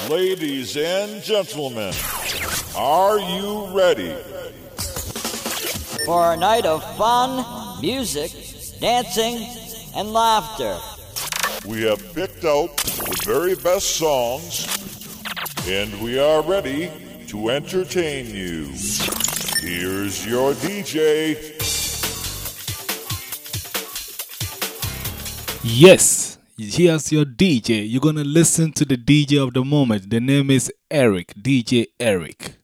Ladies and gentlemen, are you ready? For a night of fun, music, dancing, and laughter. We have picked out the very best songs, and we are ready to entertain you. Here's your DJ. Yes, here's your DJ. You're gonna listen to the DJ of the moment. The name is Eric, DJ Eric.